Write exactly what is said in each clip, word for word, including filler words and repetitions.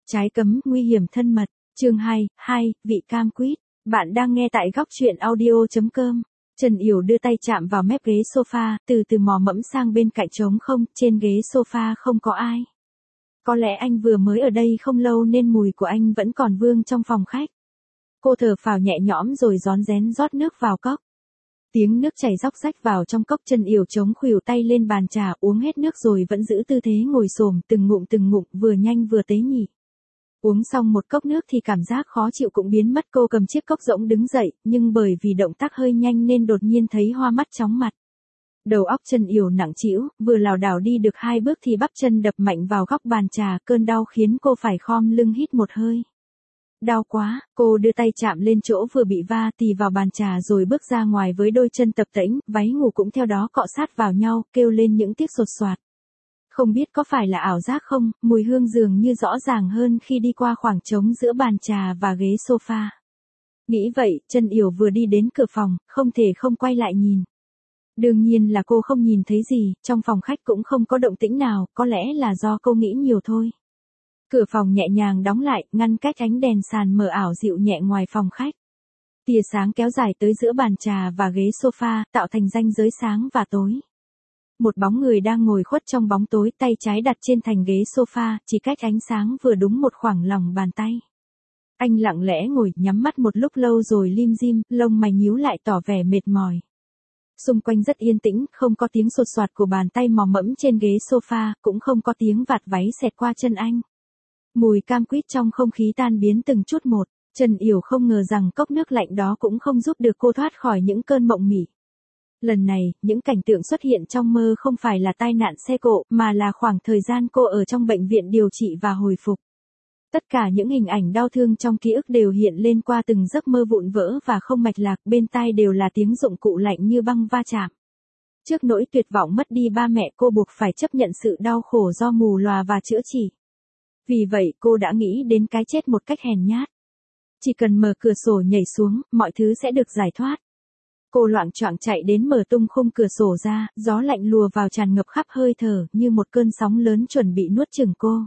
Trái cấm, nguy hiểm thân mật, chương hai, hai, vị cam quýt. Bạn đang nghe tại góc truyện audio chấm com. Trần Yểu đưa tay chạm vào mép ghế sofa, từ từ mò mẫm sang bên cạnh trống không, trên ghế sofa không có ai. Có lẽ anh vừa mới ở đây không lâu nên mùi của anh vẫn còn vương trong phòng khách. Cô thở phào nhẹ nhõm rồi rón rén rót nước vào cốc. Tiếng nước chảy róc rách vào trong cốc. Trần Yểu chống khuỷu tay lên bàn trà, uống hết nước rồi vẫn giữ tư thế ngồi xổm, từng ngụm từng ngụm, vừa nhanh vừa tế nhị. Uống xong một cốc nước thì cảm giác khó chịu cũng biến mất. Cô cầm chiếc cốc rỗng đứng dậy, nhưng bởi vì động tác hơi nhanh nên đột nhiên thấy hoa mắt chóng mặt. Đầu óc Trần Yểu nặng trĩu, vừa lảo đảo đi được hai bước thì bắp chân đập mạnh vào góc bàn trà, cơn đau khiến cô phải khom lưng hít một hơi. Đau quá, cô đưa tay chạm lên chỗ vừa bị va tì vào bàn trà rồi bước ra ngoài với đôi chân tập tễnh, váy ngủ cũng theo đó cọ sát vào nhau, kêu lên những tiếng sột soạt. Không biết có phải là ảo giác không, mùi hương dường như rõ ràng hơn khi đi qua khoảng trống giữa bàn trà và ghế sofa. Nghĩ vậy, Trần Yểu vừa đi đến cửa phòng, không thể không quay lại nhìn. Đương nhiên là cô không nhìn thấy gì, trong phòng khách cũng không có động tĩnh nào, có lẽ là do cô nghĩ nhiều thôi. Cửa phòng nhẹ nhàng đóng lại, ngăn cách ánh đèn sàn mờ ảo dịu nhẹ ngoài phòng khách. Tia sáng kéo dài tới giữa bàn trà và ghế sofa, tạo thành ranh giới sáng và tối. Một bóng người đang ngồi khuất trong bóng tối, tay trái đặt trên thành ghế sofa, chỉ cách ánh sáng vừa đúng một khoảng lòng bàn tay. Anh lặng lẽ ngồi, nhắm mắt một lúc lâu rồi lim dim, lông mày nhíu lại tỏ vẻ mệt mỏi. Xung quanh rất yên tĩnh, không có tiếng sột soạt của bàn tay mò mẫm trên ghế sofa, cũng không có tiếng vạt váy xẹt qua chân anh. Mùi cam quýt trong không khí tan biến từng chút một. Trần Yểu không ngờ rằng cốc nước lạnh đó cũng không giúp được cô thoát khỏi những cơn mộng mị. Lần này, những cảnh tượng xuất hiện trong mơ không phải là tai nạn xe cộ, mà là khoảng thời gian cô ở trong bệnh viện điều trị và hồi phục. Tất cả những hình ảnh đau thương trong ký ức đều hiện lên qua từng giấc mơ vụn vỡ và không mạch lạc, bên tai đều là tiếng dụng cụ lạnh như băng va chạm. Trước nỗi tuyệt vọng mất đi ba mẹ, cô buộc phải chấp nhận sự đau khổ do mù lòa và chữa trị. Vì vậy cô đã nghĩ đến cái chết một cách hèn nhát. Chỉ cần mở cửa sổ nhảy xuống, mọi thứ sẽ được giải thoát. Cô loạng choạng chạy đến mở tung khung cửa sổ ra, gió lạnh lùa vào tràn ngập khắp hơi thở, như một cơn sóng lớn chuẩn bị nuốt chửng cô.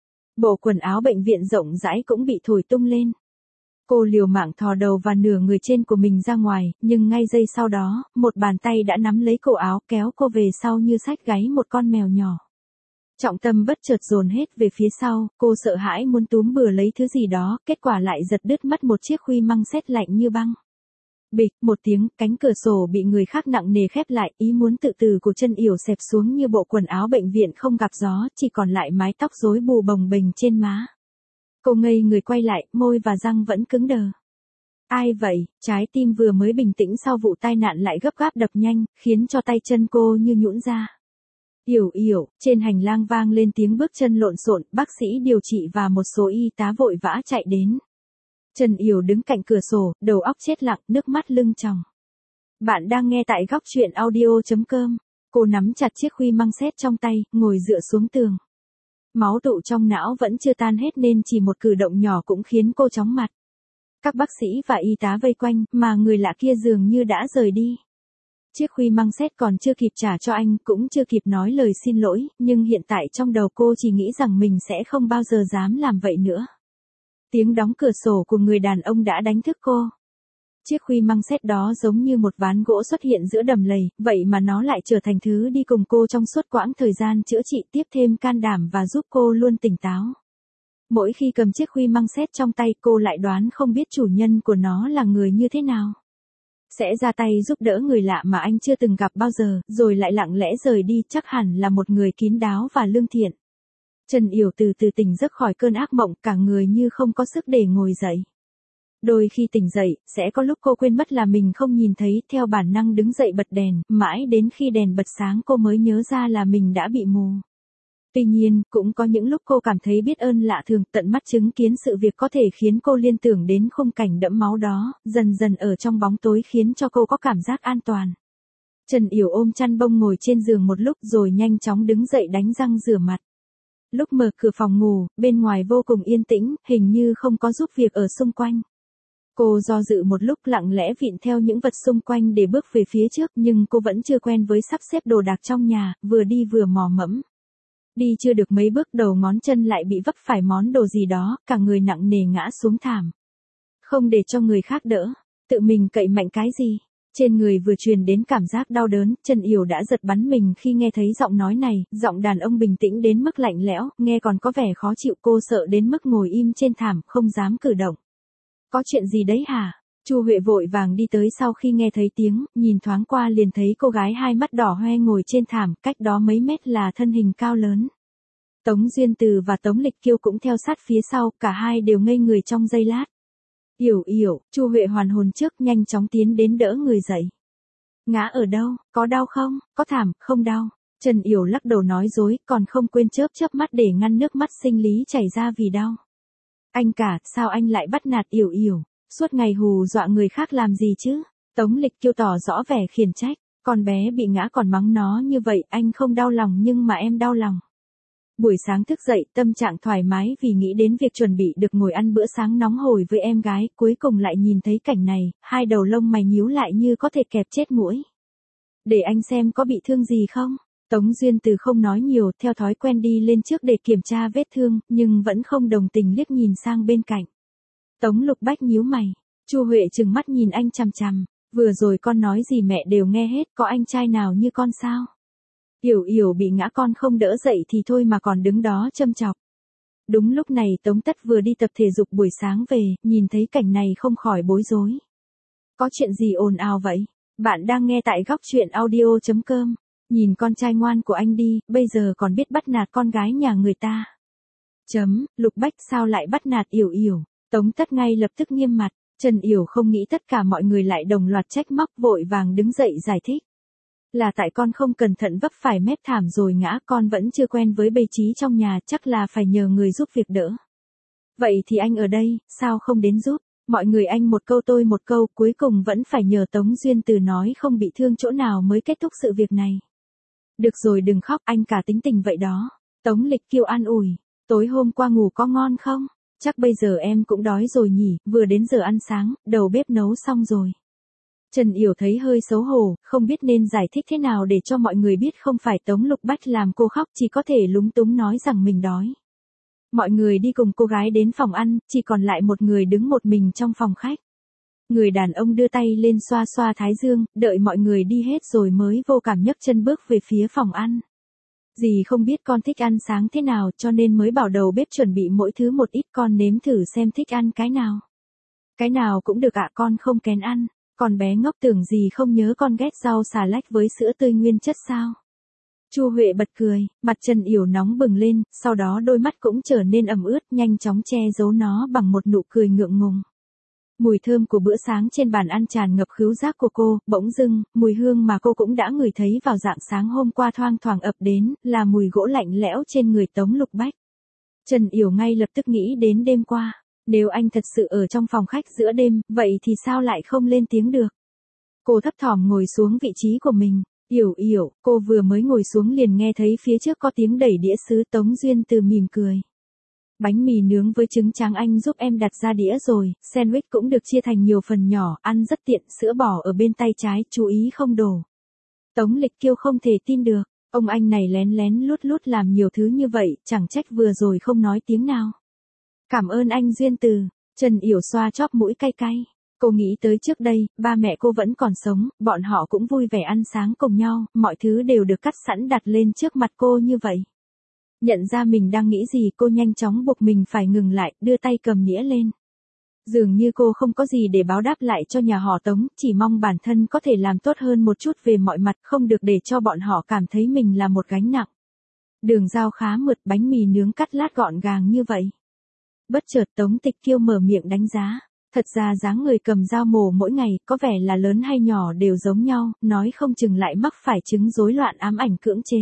Bộ quần áo bệnh viện rộng rãi cũng bị thổi tung lên. Cô liều mạng thò đầu và nửa người trên của mình ra ngoài, nhưng ngay giây sau đó, một bàn tay đã nắm lấy cổ áo kéo cô về sau như xách gáy một con mèo nhỏ. Trọng tâm bất chợt dồn hết về phía sau, cô sợ hãi muốn túm bừa lấy thứ gì đó, kết quả lại giật đứt mất một chiếc khuy măng sét lạnh như băng. Bịch, một tiếng, cánh cửa sổ bị người khác nặng nề khép lại, ý muốn tự tử của Trần Yểu xẹp xuống như bộ quần áo bệnh viện không gặp gió, chỉ còn lại mái tóc rối bù bồng bềnh trên má. Cô ngây người quay lại, môi và răng vẫn cứng đờ. Ai vậy? Trái tim vừa mới bình tĩnh sau vụ tai nạn lại gấp gáp đập nhanh, khiến cho tay chân cô như nhũn ra. Yểu Yểu, trên hành lang vang lên tiếng bước chân lộn xộn, bác sĩ điều trị và một số y tá vội vã chạy đến. Trần Yểu đứng cạnh cửa sổ, đầu óc chết lặng, nước mắt lưng tròng. Bạn đang nghe tại góc truyện audio chấm com. Cô nắm chặt chiếc khuy măng sét trong tay, ngồi dựa xuống tường. Máu tụ trong não vẫn chưa tan hết nên chỉ một cử động nhỏ cũng khiến cô chóng mặt. Các bác sĩ và y tá vây quanh, mà người lạ kia dường như đã rời đi. Chiếc khuy măng sét còn chưa kịp trả cho anh, cũng chưa kịp nói lời xin lỗi, nhưng hiện tại trong đầu cô chỉ nghĩ rằng mình sẽ không bao giờ dám làm vậy nữa. Tiếng đóng cửa sổ của người đàn ông đã đánh thức cô. Chiếc khuy măng sét đó giống như một ván gỗ xuất hiện giữa đầm lầy, vậy mà nó lại trở thành thứ đi cùng cô trong suốt quãng thời gian chữa trị, tiếp thêm can đảm và giúp cô luôn tỉnh táo. Mỗi khi cầm chiếc khuy măng sét trong tay, cô lại đoán không biết chủ nhân của nó là người như thế nào. Sẽ ra tay giúp đỡ người lạ mà anh chưa từng gặp bao giờ, rồi lại lặng lẽ rời đi, chắc hẳn là một người kín đáo và lương thiện. Trần Yểu từ từ tỉnh giấc khỏi cơn ác mộng, cả người như không có sức để ngồi dậy. Đôi khi tỉnh dậy, sẽ có lúc cô quên mất là mình không nhìn thấy, theo bản năng đứng dậy bật đèn, mãi đến khi đèn bật sáng cô mới nhớ ra là mình đã bị mù. Tuy nhiên, cũng có những lúc cô cảm thấy biết ơn lạ thường, tận mắt chứng kiến sự việc có thể khiến cô liên tưởng đến khung cảnh đẫm máu đó, dần dần ở trong bóng tối khiến cho cô có cảm giác an toàn. Trần Yểu ôm chăn bông ngồi trên giường một lúc rồi nhanh chóng đứng dậy đánh răng rửa mặt. Lúc mở cửa phòng ngủ, bên ngoài vô cùng yên tĩnh, hình như không có giúp việc ở xung quanh. Cô do dự một lúc lặng lẽ vịn theo những vật xung quanh để bước về phía trước, nhưng cô vẫn chưa quen với sắp xếp đồ đạc trong nhà, vừa đi vừa mò mẫm. Đi chưa được mấy bước đầu ngón chân lại bị vấp phải món đồ gì đó, cả người nặng nề ngã xuống thảm. Không để cho người khác đỡ, tự mình cậy mạnh cái gì. Trên người vừa truyền đến cảm giác đau đớn, Trần Yểu đã giật bắn mình khi nghe thấy giọng nói này, giọng đàn ông bình tĩnh đến mức lạnh lẽo, nghe còn có vẻ khó chịu. Cô sợ đến mức ngồi im trên thảm, không dám cử động. Có chuyện gì đấy hả? Chu Huệ vội vàng đi tới sau khi nghe thấy tiếng, nhìn thoáng qua liền thấy cô gái hai mắt đỏ hoe ngồi trên thảm, cách đó mấy mét là thân hình cao lớn. Tống Duyên Từ và Tống Lịch Kiêu cũng theo sát phía sau, cả hai đều ngây người trong giây lát. Yểu Yểu, Chu Huệ hoàn hồn trước, nhanh chóng tiến đến đỡ người dậy. Ngã ở đâu, có đau không, có thảm, không đau. Trần Yểu lắc đầu nói dối, còn không quên chớp chớp mắt để ngăn nước mắt sinh lý chảy ra vì đau. Anh cả, sao anh lại bắt nạt Yểu Yểu, suốt ngày hù dọa người khác làm gì chứ? Tống Lịch Kiêu tỏ rõ vẻ khiển trách, con bé bị ngã còn mắng nó như vậy, anh không đau lòng nhưng mà em đau lòng. Buổi sáng thức dậy, tâm trạng thoải mái vì nghĩ đến việc chuẩn bị được ngồi ăn bữa sáng nóng hổi với em gái, cuối cùng lại nhìn thấy cảnh này, hai đầu lông mày nhíu lại như có thể kẹp chết muỗi. Để anh xem có bị thương gì không? Tống Duyên Từ không nói nhiều, theo thói quen đi lên trước để kiểm tra vết thương, nhưng vẫn không đồng tình liếc nhìn sang bên cạnh. Tống Lục Bách nhíu mày, Chu Huệ trừng mắt nhìn anh chằm chằm, vừa rồi con nói gì mẹ đều nghe hết, có anh trai nào như con sao? Yểu Yểu bị ngã con không đỡ dậy thì thôi mà còn đứng đó châm chọc. Đúng lúc này Tống Tất vừa đi tập thể dục buổi sáng về, nhìn thấy cảnh này không khỏi bối rối. Có chuyện gì ồn ào vậy? Bạn đang nghe tại góc truyện audio chấm com. Nhìn con trai ngoan của anh đi, bây giờ còn biết bắt nạt con gái nhà người ta. Chấm, Lục Bách sao lại bắt nạt Yểu Yểu? Tống Tất ngay lập tức nghiêm mặt, Trần Yểu không nghĩ tất cả mọi người lại đồng loạt trách móc, vội vàng đứng dậy giải thích. Là tại con không cẩn thận vấp phải mép thảm rồi ngã, con vẫn chưa quen với bày trí trong nhà, chắc là phải nhờ người giúp việc đỡ. Vậy thì anh ở đây, sao không đến giúp? Mọi người anh một câu tôi một câu, cuối cùng vẫn phải nhờ Tống Duyên Từ nói không bị thương chỗ nào mới kết thúc sự việc này. Được rồi đừng khóc, anh cả tính tình vậy đó. Tống Lịch Kiêu an ủi, tối hôm qua ngủ có ngon không? Chắc bây giờ em cũng đói rồi nhỉ, vừa đến giờ ăn sáng, đầu bếp nấu xong rồi. Trần Yểu thấy hơi xấu hổ, không biết nên giải thích thế nào để cho mọi người biết không phải Tống Lục Bách làm cô khóc, chỉ có thể lúng túng nói rằng mình đói. Mọi người đi cùng cô gái đến phòng ăn, chỉ còn lại một người đứng một mình trong phòng khách. Người đàn ông đưa tay lên xoa xoa thái dương, đợi mọi người đi hết rồi mới vô cảm nhấc chân bước về phía phòng ăn. Dì không biết con thích ăn sáng thế nào cho nên mới bảo đầu bếp chuẩn bị mỗi thứ một ít, con nếm thử xem thích ăn cái nào. Cái nào cũng được ạ, con không kén ăn. Con bé ngốc tưởng gì không nhớ con ghét rau xà lách với sữa tươi nguyên chất sao? Chu Huệ bật cười, mặt Trần Yểu nóng bừng lên, sau đó đôi mắt cũng trở nên ẩm ướt, nhanh chóng che giấu nó bằng một nụ cười ngượng ngùng. Mùi thơm của bữa sáng trên bàn ăn tràn ngập khứu giác của cô, bỗng dưng, mùi hương mà cô cũng đã ngửi thấy vào rạng sáng hôm qua thoang thoảng ập đến, là mùi gỗ lạnh lẽo trên người Tống Lục Bách. Trần Yểu ngay lập tức nghĩ đến đêm qua. Nếu anh thật sự ở trong phòng khách giữa đêm, vậy thì sao lại không lên tiếng được? Cô thấp thỏm ngồi xuống vị trí của mình. Yểu Yểu, cô vừa mới ngồi xuống liền nghe thấy phía trước có tiếng đẩy đĩa sứ. Tống Duyên Từ mỉm cười. Bánh mì nướng với trứng tráng anh giúp em đặt ra đĩa rồi, sandwich cũng được chia thành nhiều phần nhỏ, ăn rất tiện, sữa bò ở bên tay trái, chú ý không đổ. Tống Lịch Kiêu không thể tin được, ông anh này lén lén lút lút làm nhiều thứ như vậy, chẳng trách vừa rồi không nói tiếng nào. Cảm ơn anh Duyên Từ. Trần Yểu xoa chóp mũi cay cay. Cô nghĩ tới trước đây, ba mẹ cô vẫn còn sống, bọn họ cũng vui vẻ ăn sáng cùng nhau, mọi thứ đều được cắt sẵn đặt lên trước mặt cô như vậy. Nhận ra mình đang nghĩ gì, cô nhanh chóng buộc mình phải ngừng lại, đưa tay cầm nĩa lên. Dường như cô không có gì để báo đáp lại cho nhà họ Tống, chỉ mong bản thân có thể làm tốt hơn một chút về mọi mặt, không được để cho bọn họ cảm thấy mình là một gánh nặng. Đường dao khá mượt, bánh mì nướng cắt lát gọn gàng như vậy. Bất chợt Tống Tịch Kiêu mở miệng đánh giá, thật ra dáng người cầm dao mổ mỗi ngày, có vẻ là lớn hay nhỏ đều giống nhau, nói không chừng lại mắc phải chứng rối loạn ám ảnh cưỡng chế.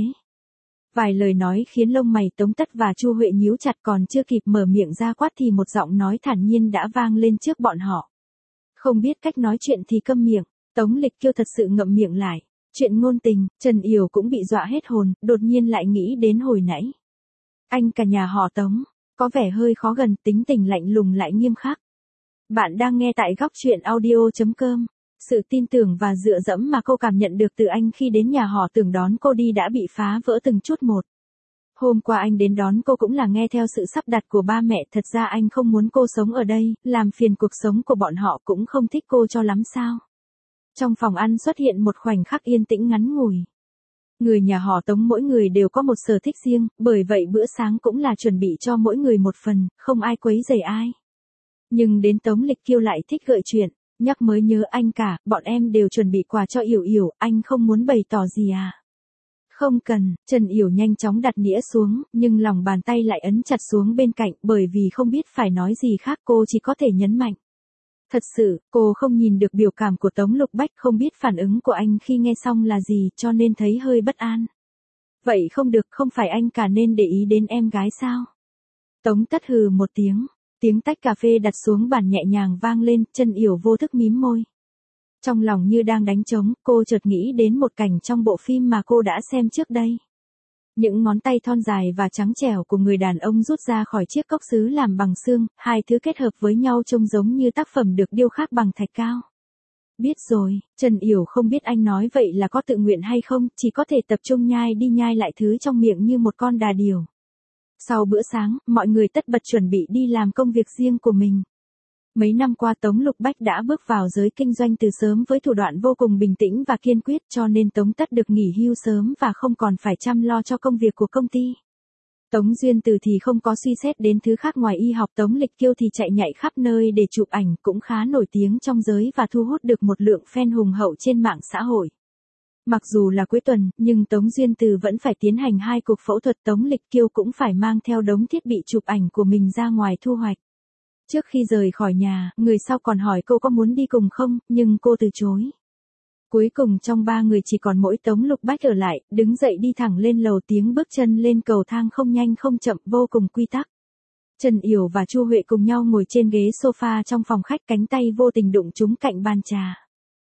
Vài lời nói khiến lông mày Tống Tất và Chu Huệ nhíu chặt, còn chưa kịp mở miệng ra quát thì một giọng nói thản nhiên đã vang lên trước bọn họ. Không biết cách nói chuyện thì câm miệng. Tống Lịch Kiêu thật sự ngậm miệng lại. Chuyện ngôn tình, Trần Yểu cũng bị dọa hết hồn, đột nhiên lại nghĩ đến hồi nãy. Anh cả nhà họ Tống, có vẻ hơi khó gần, tính tình lạnh lùng lại nghiêm khắc. Bạn đang nghe tại góc truyện audio chấm com. Sự tin tưởng và dựa dẫm mà cô cảm nhận được từ anh khi đến nhà họ Tưởng đón cô đi đã bị phá vỡ từng chút một. Hôm qua anh đến đón cô cũng là nghe theo sự sắp đặt của ba mẹ, thật ra anh không muốn cô sống ở đây, làm phiền cuộc sống của bọn họ cũng không thích cô cho lắm sao. Trong phòng ăn xuất hiện một khoảnh khắc yên tĩnh ngắn ngủi. Người nhà họ Tống mỗi người đều có một sở thích riêng, bởi vậy bữa sáng cũng là chuẩn bị cho mỗi người một phần, không ai quấy rầy ai. Nhưng đến Tống Lịch Kiêu lại thích gợi chuyện, nhắc mới nhớ anh cả, bọn em đều chuẩn bị quà cho Yểu Yểu, anh không muốn bày tỏ gì à? Không cần, Trần Yểu nhanh chóng đặt đĩa xuống, nhưng lòng bàn tay lại ấn chặt xuống bên cạnh, bởi vì không biết phải nói gì khác cô chỉ có thể nhấn mạnh. Thật sự, cô không nhìn được biểu cảm của Tống Lục Bách, không biết phản ứng của anh khi nghe xong là gì, cho nên thấy hơi bất an. Vậy không được, không phải anh cả nên để ý đến em gái sao? Tống Tất hừ một tiếng, tiếng tách cà phê đặt xuống bàn nhẹ nhàng vang lên, Trần Yểu vô thức mím môi. Trong lòng như đang đánh trống, cô chợt nghĩ đến một cảnh trong bộ phim mà cô đã xem trước đây. Những ngón tay thon dài và trắng trẻo của người đàn ông rút ra khỏi chiếc cốc sứ làm bằng xương, hai thứ kết hợp với nhau trông giống như tác phẩm được điêu khắc bằng thạch cao. Biết rồi, Trần Yểu không biết anh nói vậy là có tự nguyện hay không, chỉ có thể tập trung nhai đi nhai lại thứ trong miệng như một con đà điểu. Sau bữa sáng, mọi người tất bật chuẩn bị đi làm công việc riêng của mình. Mấy năm qua Tống Lục Bách đã bước vào giới kinh doanh từ sớm với thủ đoạn vô cùng bình tĩnh và kiên quyết, cho nên Tống Tất được nghỉ hưu sớm và không còn phải chăm lo cho công việc của công ty. Tống Duyên Từ thì không có suy xét đến thứ khác ngoài y học, Tống Lịch Kiêu thì chạy nhảy khắp nơi để chụp ảnh, cũng khá nổi tiếng trong giới và thu hút được một lượng fan hùng hậu trên mạng xã hội. Mặc dù là cuối tuần, nhưng Tống Duyên Từ vẫn phải tiến hành hai cuộc phẫu thuật, Tống Lịch Kiêu cũng phải mang theo đống thiết bị chụp ảnh của mình ra ngoài thu hoạch. Trước khi rời khỏi nhà, người sau còn hỏi cô có muốn đi cùng không, nhưng cô từ chối. Cuối cùng trong ba người chỉ còn mỗi Tống Lục Bách ở lại, đứng dậy đi thẳng lên lầu, tiếng bước chân lên cầu thang không nhanh không chậm, vô cùng quy tắc. Trần Yểu và Chu Huệ cùng nhau ngồi trên ghế sofa trong phòng khách, cánh tay vô tình đụng trúng cạnh bàn trà.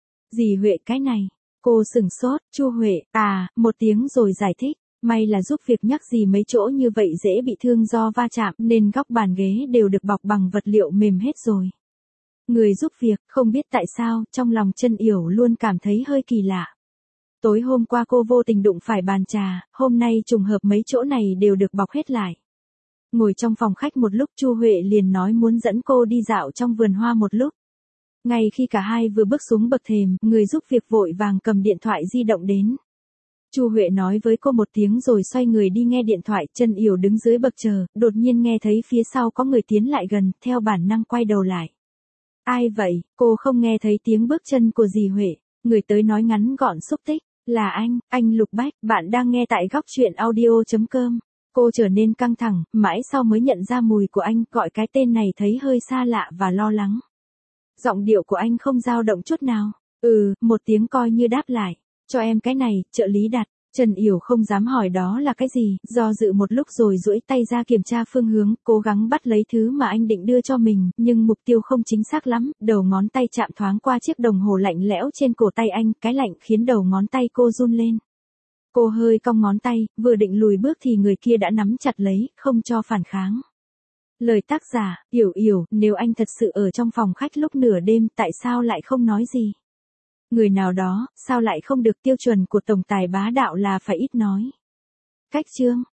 Dì Huệ cái này, cô sửng sốt, Chu Huệ, à, một tiếng rồi giải thích. May là giúp việc nhắc gì mấy chỗ như vậy dễ bị thương do va chạm, nên góc bàn ghế đều được bọc bằng vật liệu mềm hết rồi. Người giúp việc, không biết tại sao, trong lòng Trần Yểu luôn cảm thấy hơi kỳ lạ. Tối hôm qua cô vô tình đụng phải bàn trà, hôm nay trùng hợp mấy chỗ này đều được bọc hết lại. Ngồi trong phòng khách một lúc, Chu Huệ liền nói muốn dẫn cô đi dạo trong vườn hoa một lúc. Ngay khi cả hai vừa bước xuống bậc thềm, người giúp việc vội vàng cầm điện thoại di động đến. Chu Huệ nói với cô một tiếng rồi xoay người đi nghe điện thoại. Trần Yểu đứng dưới bậc chờ, đột nhiên nghe thấy phía sau có người tiến lại gần, theo bản năng quay đầu lại. Ai vậy? Cô không nghe thấy tiếng bước chân của dì Huệ. Người tới nói ngắn gọn xúc tích, là anh, anh Lục Bách, bạn đang nghe tại góc truyện audio chấm com. Cô trở nên căng thẳng, mãi sau mới nhận ra mùi của anh, gọi cái tên này thấy hơi xa lạ và lo lắng. Giọng điệu của anh không dao động chút nào. Ừ, một tiếng coi như đáp lại. Cho em cái này, trợ lý đặt. Trần Yểu không dám hỏi đó là cái gì, do dự một lúc rồi duỗi tay ra kiểm tra phương hướng, cố gắng bắt lấy thứ mà anh định đưa cho mình, nhưng mục tiêu không chính xác lắm, đầu ngón tay chạm thoáng qua chiếc đồng hồ lạnh lẽo trên cổ tay anh, cái lạnh khiến đầu ngón tay cô run lên. Cô hơi cong ngón tay, vừa định lùi bước thì người kia đã nắm chặt lấy, không cho phản kháng. Lời tác giả, Yểu Yểu, nếu anh thật sự ở trong phòng khách lúc nửa đêm, tại sao lại không nói gì? Người nào đó, sao lại không được, tiêu chuẩn của tổng tài bá đạo là phải ít nói. Cách chương,